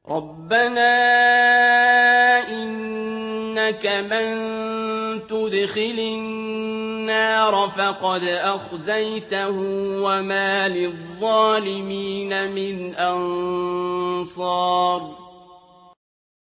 رَبَّنَا إِنَّكَ مَن تُدْخِلِ النَّارَ فَقَدْ أَخْزَيْتَهُ ۖ وَمَا لِلظَّالِمِينَ مِنْ أَنصَارٍ